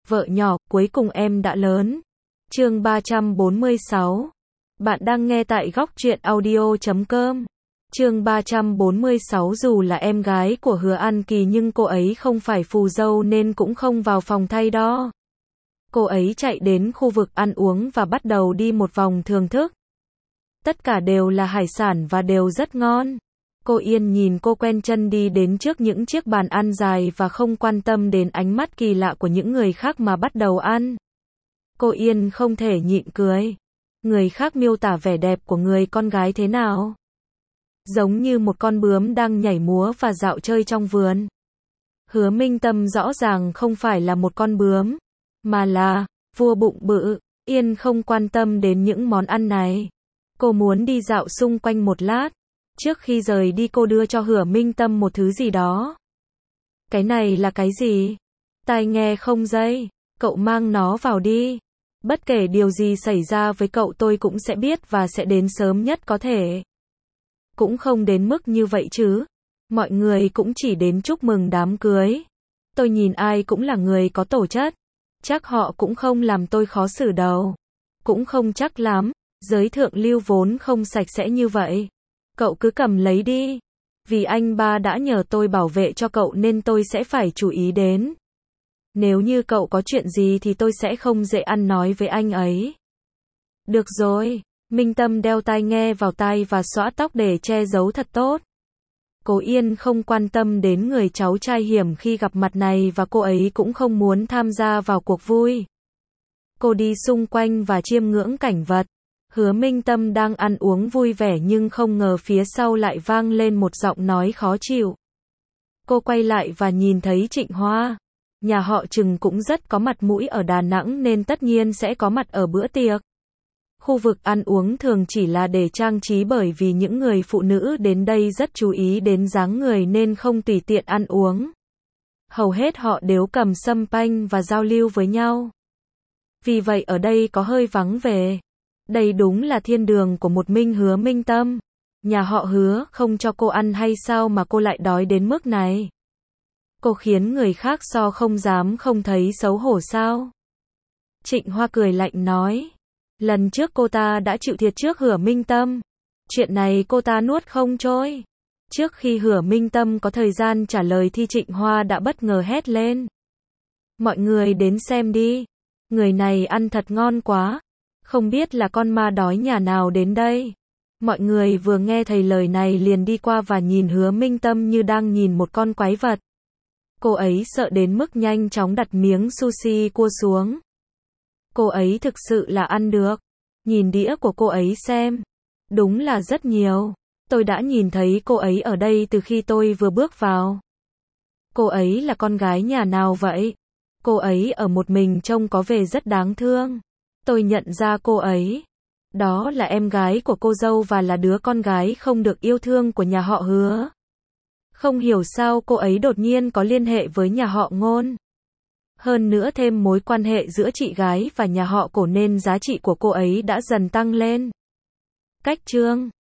Vợ nhỏ, cuối cùng em đã lớn. Chương 346. Bạn đang nghe tại góc truyện audio.com. Chương 346. Dù là em gái của Hứa An Kỳ nhưng cô ấy không phải phù dâu nên cũng không vào phòng thay đo. Cô ấy chạy đến khu vực ăn uống và bắt đầu đi một vòng thưởng thức. Tất cả đều là hải sản và đều rất ngon. Cô Yên nhìn cô quen chân đi đến trước những chiếc bàn ăn dài và không quan tâm đến ánh mắt kỳ lạ của những người khác mà bắt đầu ăn. Cô Yên không thể nhịn cười. Người khác miêu tả vẻ đẹp của người con gái thế nào? Giống như một con bướm đang nhảy múa và dạo chơi trong vườn. Hứa Minh Tâm rõ ràng không phải là một con bướm, mà là vua bụng bự. Yên không quan tâm đến những món ăn này. Cô muốn đi dạo xung quanh một lát. Trước khi rời đi cô đưa cho Hứa Minh Tâm một thứ gì đó. Cái này là cái gì? Tai nghe không dây. Cậu mang nó vào đi. Bất kể điều gì xảy ra với cậu tôi cũng sẽ biết và sẽ đến sớm nhất có thể. Cũng không đến mức như vậy chứ. Mọi người cũng chỉ đến chúc mừng đám cưới. Tôi nhìn ai cũng là người có tổ chất. Chắc họ cũng không làm tôi khó xử đâu. Cũng không chắc lắm. Giới thượng lưu vốn không sạch sẽ như vậy. Cậu cứ cầm lấy đi. Vì anh ba đã nhờ tôi bảo vệ cho cậu nên tôi sẽ phải chú ý đến. Nếu như cậu có chuyện gì thì tôi sẽ không dễ ăn nói với anh ấy. Được rồi. Minh Tâm đeo tai nghe vào tai và xõa tóc để che giấu thật tốt. Cô Yên không quan tâm đến người cháu trai hiểm khi gặp mặt này và cô ấy cũng không muốn tham gia vào cuộc vui. Cô đi xung quanh và chiêm ngưỡng cảnh vật. Hứa Minh Tâm đang ăn uống vui vẻ nhưng không ngờ phía sau lại vang lên một giọng nói khó chịu. Cô quay lại và nhìn thấy Trịnh Hoa. Nhà họ Trừng cũng rất có mặt mũi ở Đà Nẵng nên tất nhiên sẽ có mặt ở bữa tiệc. Khu vực ăn uống thường chỉ là để trang trí bởi vì những người phụ nữ đến đây rất chú ý đến dáng người nên không tùy tiện ăn uống. Hầu hết họ đều cầm sâm panh và giao lưu với nhau. Vì vậy ở đây có hơi vắng vẻ. Đây đúng là thiên đường của một Hứa Minh Tâm. Nhà họ Hứa không cho cô ăn hay sao mà cô lại đói đến mức này? Cô khiến người khác so không dám không thấy xấu hổ sao? Trịnh Hoa cười lạnh nói. Lần trước cô ta đã chịu thiệt trước Hứa Minh Tâm. Chuyện này cô ta nuốt không trôi. Trước khi Hứa Minh Tâm có thời gian trả lời thì Trịnh Hoa đã bất ngờ hét lên. Mọi người đến xem đi. Người này ăn thật ngon quá. Không biết là con ma đói nhà nào đến đây. Mọi người vừa nghe thấy lời này liền đi qua và nhìn Hứa Minh Tâm như đang nhìn một con quái vật. Cô ấy sợ đến mức nhanh chóng đặt miếng sushi cua xuống. Cô ấy thực sự là ăn được. Nhìn đĩa của cô ấy xem. Đúng là rất nhiều. Tôi đã nhìn thấy cô ấy ở đây từ khi tôi vừa bước vào. Cô ấy là con gái nhà nào vậy? Cô ấy ở một mình trông có vẻ rất đáng thương. Tôi nhận ra cô ấy. Đó là em gái của cô dâu và là đứa con gái không được yêu thương của nhà họ Hứa. Không hiểu sao cô ấy đột nhiên có liên hệ với nhà họ Ngôn. Hơn nữa thêm mối quan hệ giữa chị gái và nhà họ Cổ nên giá trị của cô ấy đã dần tăng lên. Cách chương